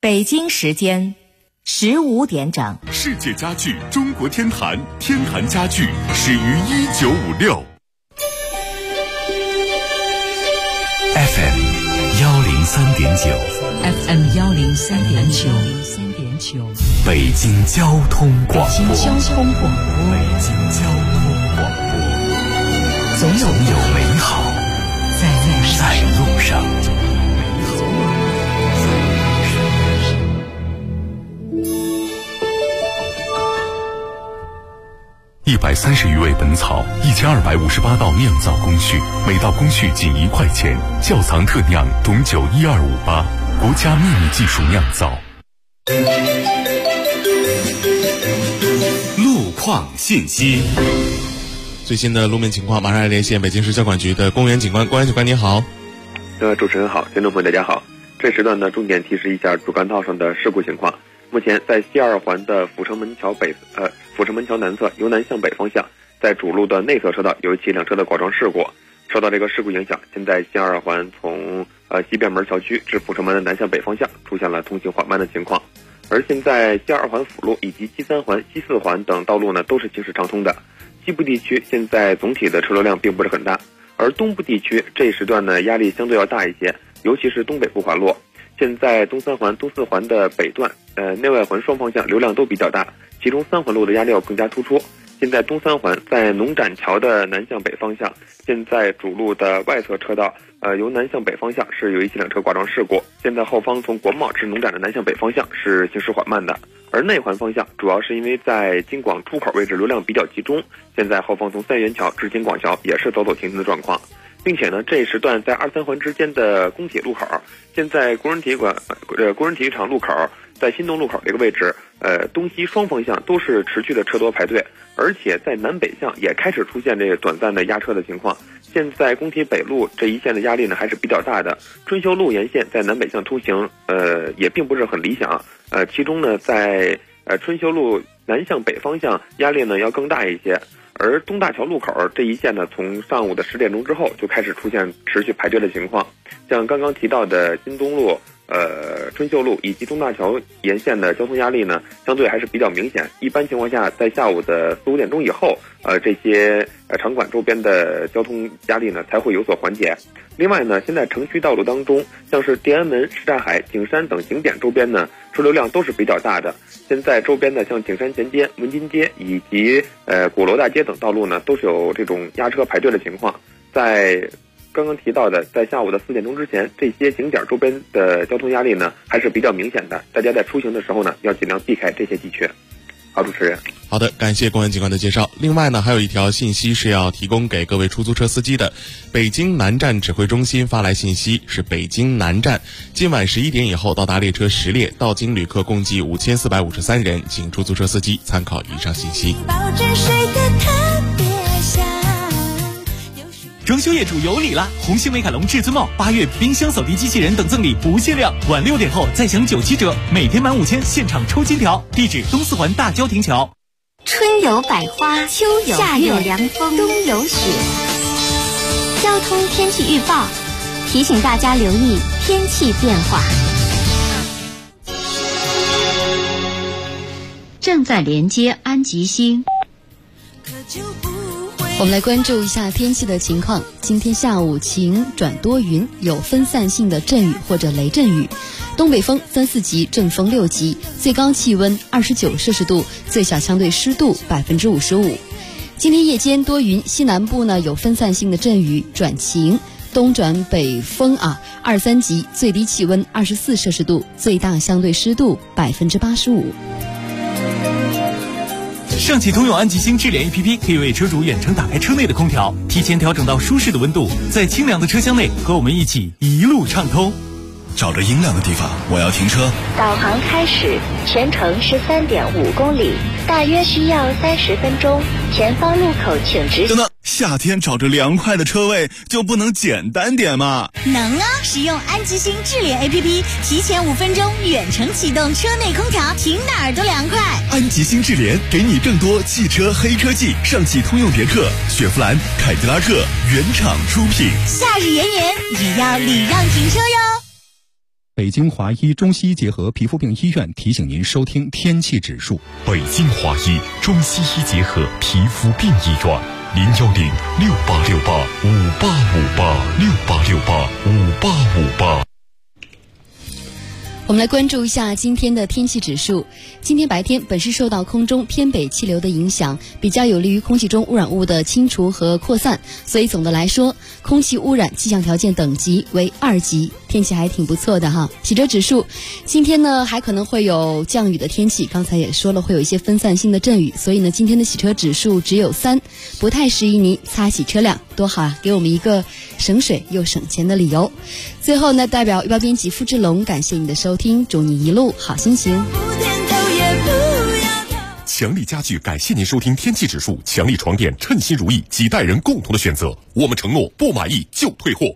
北京时间15点整。 世界家具中国天坛，天坛家具始于1956。FM 103.9，FM 103.9， 北京交通广播， 北京交通广播，总有美好在路上。130余味本草，1258道酿造工序，每道工序仅1块钱。窖藏特酿董酒12588，国家秘密技术酿造。路况信息， 最新的路面情况，马上来连线北京市交管局的公园警官。公园警官您好。 主持人好，听众朋友大家好。这时段呢，重点提示一下主干道上的事故情况。目前在西二环的阜成门桥南侧由南向北方向，在主路的内侧车道有一起两车的剐撞事故。受到这个事故影响，现在西二环从西便门桥区至阜成门的南向北方向出现了通行缓慢的情况。而现在西二环辅路以及西三环、西四环等道路呢都是行驶畅通的。西部地区现在总体的车流量并不是很大，而东部地区这一时段呢压力相对要大一些，尤其是东北部环路。现在东三环、东四环的北段，内外环双方向流量都比较大，其中三环路的压力要更加突出。现在东三环在农展桥的南向北方向，现在主路的外侧车道，由南向北方向是有一起两车剐撞事故。现在后方从国贸至农展的南向北方向是行驶缓慢的，而内环方向主要是因为在京广出口位置流量比较集中，现在后方从三元桥至京广桥也是走走停停的状况。并且呢，这一时段在2、3环之间的工体路口，现在工人体育场路口，在新东路口这个位置，东西双方向都是持续的车多排队，而且在南北向也开始出现这个短暂的压车的情况。现在工体北路这一线的压力呢还是比较大的，春秀路沿线在南北向通行，也并不是很理想。其中呢，在春秀路南向北方向压力呢要更大一些。而东大桥路口这一线呢，从上午的10点钟之后就开始出现持续排队的情况。像刚刚提到的新东路、春秀路以及东大桥沿线的交通压力呢，相对还是比较明显。一般情况下，在下午的4、5点钟以后，这些场馆周边的交通压力呢才会有所缓解。另外呢，现在城区道路当中，像是天安门、什刹海、景山等景点周边呢，车流量都是比较大的。现在周边的像景山前街、文津街以及鼓楼大街等道路呢，都是有这种压车排队的情况。在刚刚提到的，在下午的4点钟之前，这些景点周边的交通压力呢还是比较明显的。大家在出行的时候呢，要尽量避开这些地区。好，主持人。 好的，感谢公安警官的介绍。另外呢，还有一条信息是要提供给各位出租车司机的。北京南站指挥中心发来信息，是北京南站今晚11点以后到达列车10列，到京旅客共计5453人，请出租车司机参考以上信息。 装修业主有礼了！红星美凯龙至尊帽8月冰箱扫地机器人等赠礼不限量，晚6点后再享97折，每天满5000现场抽金条。地址东四环大郊亭桥。 春有百花，秋有夏有凉风，冬有雪。交通天气预报提醒大家留意天气变化。 正在连接安吉星。我们来关注一下天气的情况。今天下午晴转多云，有分散性的阵雨或者雷阵雨，东北风3、4级，阵风6级，最高气温29摄氏度，最小相对湿度55%。今天夜间多云，西南部呢有分散性的阵雨转晴，东转北风2、3级，最低气温24摄氏度，最大相对湿度85%。 上汽通用安吉星智联 APP 可以为车主远程打开车内的空调，提前调整到舒适的温度，在清凉的车厢内和我们一起一路畅通。 找着阴凉的地方，我要停车。 导航开始，全程13.5公里，大约需要30分钟。前方路口请直行。 等等，夏天找着凉快的车位就不能简单点吗？ 能啊！使用安吉星智联 APP， 提前5分钟远程启动车内空调，停哪儿都凉快。 安吉星智联给你更多汽车黑科技，上汽通用别克、雪佛兰、凯迪拉克原厂出品。 夏日炎炎，也要礼让停车哟。 北京华医中西医结合皮肤病医院提醒您收听天气指数。 北京华医中西医结合皮肤病医院，0106868585868685858。 我们来关注一下今天的天气指数。今天白天本是受到空中偏北气流的影响，比较有利于空气中污染物的清除和扩散，所以总的来说，空气污染气象条件等级为2级，天气还挺不错的哈。洗车指数，今天呢还可能会有降雨的天气，刚才也说了会有一些分散性的阵雨，所以呢今天的洗车指数只有3，不太适宜您擦洗车辆，多好啊，给我们一个省水又省钱的理由。最后呢，代表预报编辑付志龙，感谢你的收听，祝你一路好心情。 强力家具感谢您收听天气指数，强力床垫称心如意，几代人共同的选择，我们承诺不满意就退货。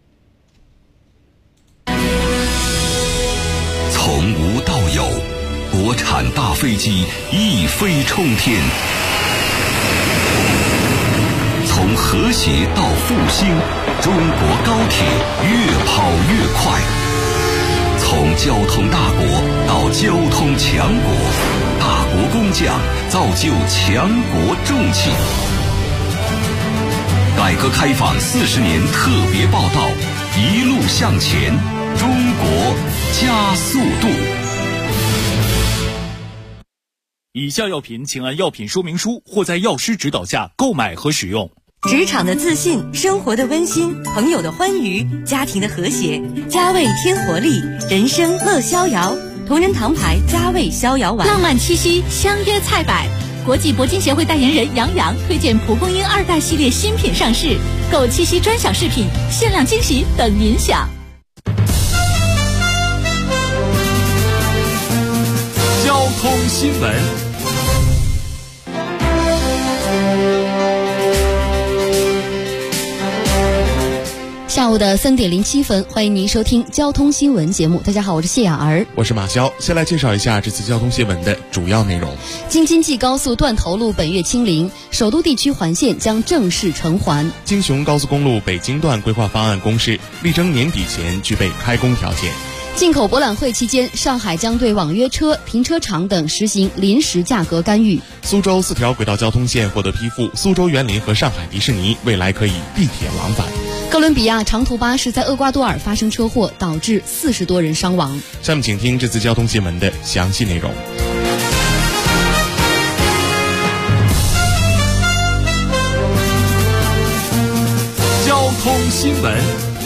从无到有，国产大飞机一飞冲天；从和谐到复兴，中国高铁越跑越快；从交通大国到交通强国，大国工匠造就强国重器。改革开放40年特别报道，一路向前，中国加速度。 以下药品请按药品说明书或在药师指导下购买和使用。 职场的自信，生活的温馨，朋友的欢愉，家庭的和谐，佳味添活力，人生乐逍遥。同仁堂牌佳味逍遥丸， 浪漫七夕相约菜百。国际铂金协会代言人杨洋推荐蒲公英2代系列新品上市，购七夕专享饰品，限量惊喜等您享。 交通新闻。 下午的3点07分，欢迎您收听交通新闻节目。大家好，我是谢雅儿， 我是马潇。先来介绍一下这次交通新闻的主要内容。 京津冀高速断头路本月清零，首都地区环线将正式成环。 京雄高速公路北京段规划方案公示，力争年底前具备开工条件。 进口博览会期间，上海将对网约车、停车场等实行临时价格干预。 苏州4条轨道交通线获得批复，苏州园林和上海迪士尼未来可以地铁往返。 哥伦比亚长途巴士在厄瓜多尔发生车祸，导致40多人伤亡。 下面请听这次交通新闻的详细内容。 交通新闻。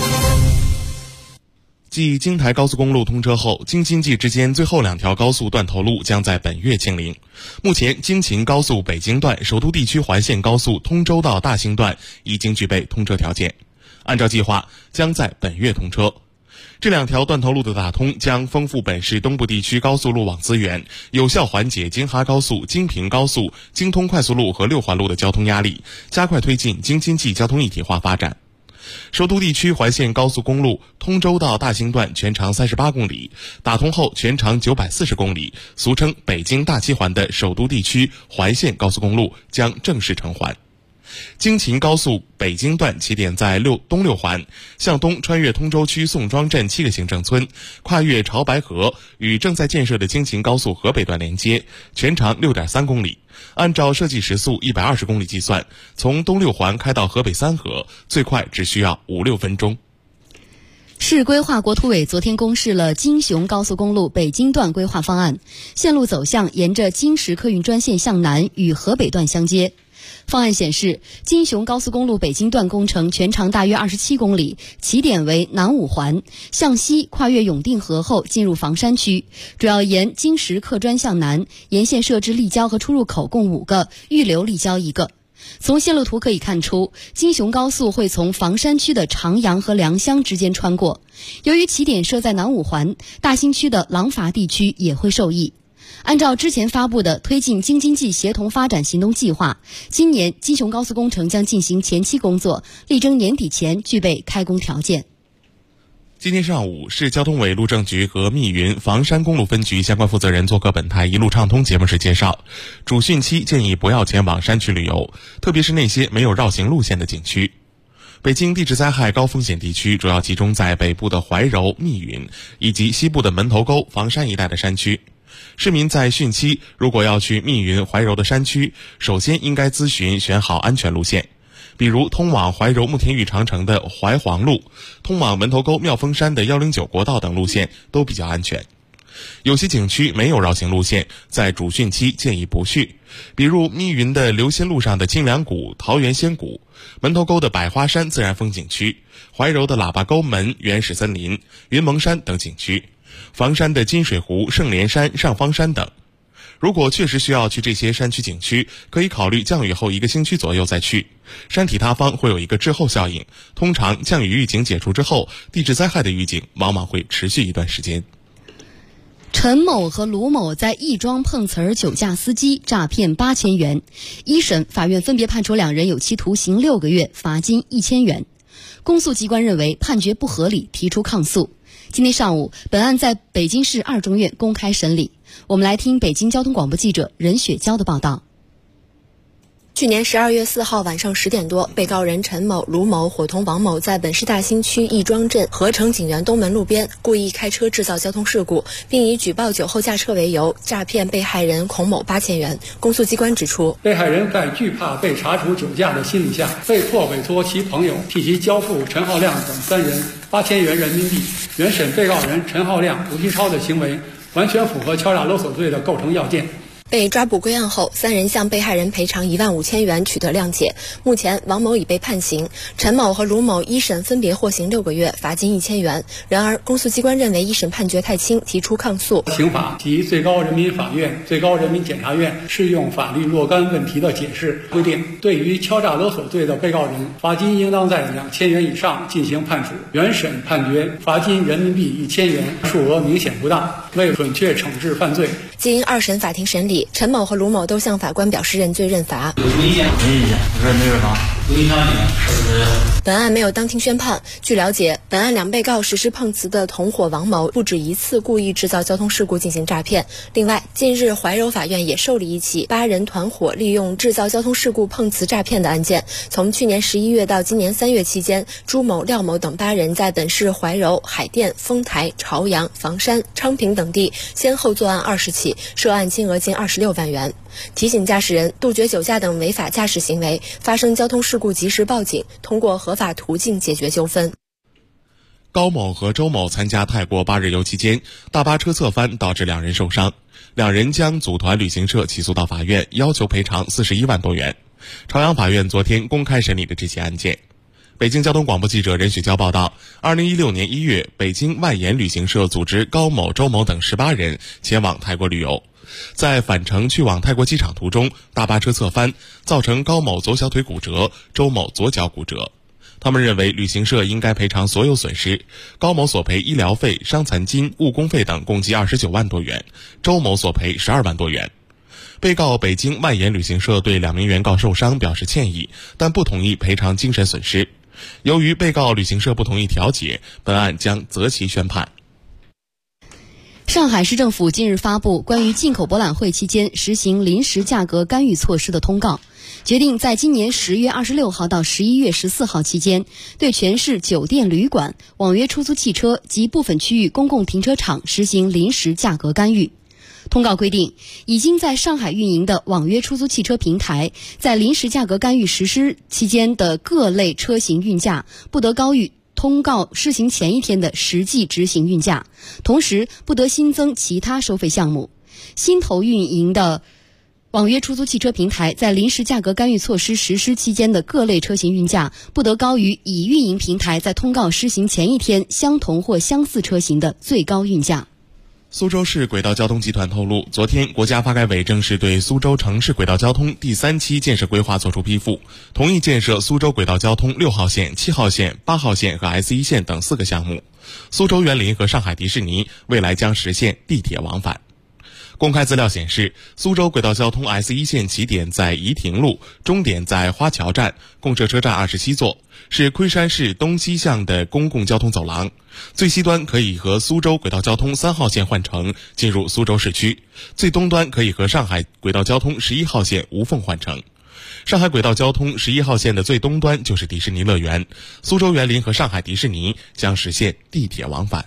继京台高速公路通车后，京津冀之间最后2条高速断头路将在本月清零。目前，京秦高速北京段、首都地区环线高速通州到大兴段已经具备通车条件，按照计划将在本月通车。这2条断头路的打通将丰富本市东部地区高速路网资源，有效缓解京哈高速、京平高速、京通快速路和6环路的交通压力，加快推进京津冀交通一体化发展。首都地区环线高速公路通州到大兴段全长38公里，打通后全长940公里，俗称北京大七环的首都地区环线高速公路将正式成环。京秦高速北京段起点在东6环，向东穿越通州区宋庄镇7个行政村，跨越潮白河，与正在建设的京秦高速河北段连接，全长6.3公里。按照设计时速120公里计算，从东6环开到河北3河，最快只需要5-6分钟。 市规划国土委昨天公示了京雄高速公路北京段规划方案，线路走向沿着京石客运专线向南，与河北段相接。方案显示，京雄高速公路北京段工程全长大约27公里，起点为南5环，向西跨越永定河后进入房山区，主要沿京石客专向南，沿线设置立交和出入口共5个，预留立交1个。从线路图可以看出，京雄高速会从房山区的长阳和良乡之间穿过。由于起点设在南5环，大兴区的廊坊地区也会受益。按照之前发布的推进京津冀协同发展行动计划，今年京雄高速工程将进行前期工作，力争年底前具备开工条件。 今天上午，市交通委路政局和密云房山公路分局相关负责人做客本台一路畅通节目时介绍，主汛期建议不要前往山区旅游，特别是那些没有绕行路线的景区。 北京地质灾害高风险地区主要集中在北部的怀柔、密云以及西部的门头沟、房山一带的山区。市民在汛期如果要去密云、怀柔的山区，首先应该咨询选好安全路线，比如通往怀柔慕田峪长城的怀黄路，通往门头沟妙峰山的109国道等路线都比较安全。有些景区没有绕行路线，在主汛期建议不去，比如密云的流仙路上的清凉谷、桃源仙谷，门头沟的百花山自然风景区，怀柔的喇叭沟门原始森林、云蒙山等景区，房山的金水湖、圣莲山、上方山等。如果确实需要去这些山区景区，可以考虑降雨后1个星期左右再去。山体塌方会有一个滞后效应，通常降雨预警解除之后，地质灾害的预警往往会持续一段时间。 陈某和卢某在亦庄碰瓷儿酒驾司机，诈骗8000元。一审法院分别判处两人有期徒刑6个月，罚金1000元。公诉机关认为判决不合理，提出抗诉。今天上午，本案在北京市2中院公开审理。我们来听北京交通广播记者任雪娇的报道。 去年12月4号晚上10点多，被告人陈某、卢某伙同王某在本市大兴区亦庄镇合成景园东门路边故意开车制造交通事故，并以举报酒后驾车为由诈骗被害人孔某8000元。公诉机关指出， 被害人在惧怕被查处酒驾的心理下，被迫委托其朋友替其交付陈浩亮等3人8000元人民币。原审被告人陈浩亮、吴继超的行为完全符合敲诈勒索罪的构成要件。 被抓捕归案后，3人向被害人赔偿15000元，取得谅解。目前，王某已被判刑，陈某和卢某一审分别获刑6个月，罚金1000元。然而，公诉机关认为一审判决太轻，提出抗诉。 刑法及最高人民法院、最高人民检察院适用法律若干问题的解释规定，对于敲诈勒索罪的被告人，罚金应当在2000元以上进行判处。原审判决罚金人民币1000元，数额明显不当，为准确惩治犯罪。 经2审法庭审理，陈某和卢某都向法官表示认罪认罚。 有什么意见？没意见，我说没有啥，不影响你。 本案没有当庭宣判。据了解，本案2被告实施碰瓷的同伙王某不止1次故意制造交通事故进行诈骗。另外，近日怀柔法院也受理一起8人团伙利用制造交通事故碰瓷诈骗的案件。从去年11月到今年3月期间，朱某、廖某等8人在本市怀柔、海淀、丰台、朝阳、房山、昌平等地先后作案20起，涉案金额近26万元。提醒驾驶人杜绝酒驾等违法驾驶行为，发生交通事故及时报警，通过合法途径解决纠纷。 高某和周某参加泰国8日游期间，大巴车侧翻导致2人受伤，两人将组团旅行社起诉到法院，要求赔偿41万多元。朝阳法院昨天公开审理了这起案件。北京交通广播记者任雪娇报道，2016年1月，北京万延旅行社组织高某、周某等18人前往泰国旅游，在返程去往泰国机场途中，大巴车侧翻，造成高某左小腿骨折，周某左脚骨折。他们认为旅行社应该赔偿所有损失，高某索赔医疗费、伤残金、误工费等共计29万多元，周某索赔12万多元。被告北京万延旅行社对2名原告受伤表示歉意，但不同意赔偿精神损失。由于被告旅行社不同意调解，本案将择期宣判。 上海市政府近日发布关于进口博览会期间实行临时价格干预措施的通告，决定在今年10月26号到11月14号期间，对全市酒店、旅馆、网约出租汽车及部分区域公共停车场实行临时价格干预。通告规定，已经在上海运营的网约出租汽车平台，在临时价格干预实施期间的各类车型运价不得高于通告施行前一天的实际执行运价，同时不得新增其他收费项目。新投运营的网约出租汽车平台在临时价格干预措施实施期间的各类车型运价不得高于已运营平台在通告施行前一天相同或相似车型的最高运价。 苏州市轨道交通集团透露，昨天国家发改委正式对苏州城市轨道交通第3期建设规划作出批复，同意建设苏州轨道交通6号线、7号线、8号线和 S1 线等4个项目。苏州园林和上海迪士尼未来将实现地铁往返。公开资料显示，苏州轨道交通 S1 线起点在怡亭路，终点在花桥站，共设车站27座，是昆山市东西向的公共交通走廊。最西端可以和苏州轨道交通3号线换乘进入苏州市区，最东端可以和上海轨道交通11号线无缝换乘。 上海轨道交通11号线的最东端就是迪士尼乐园，苏州园林和上海迪士尼将实现地铁往返。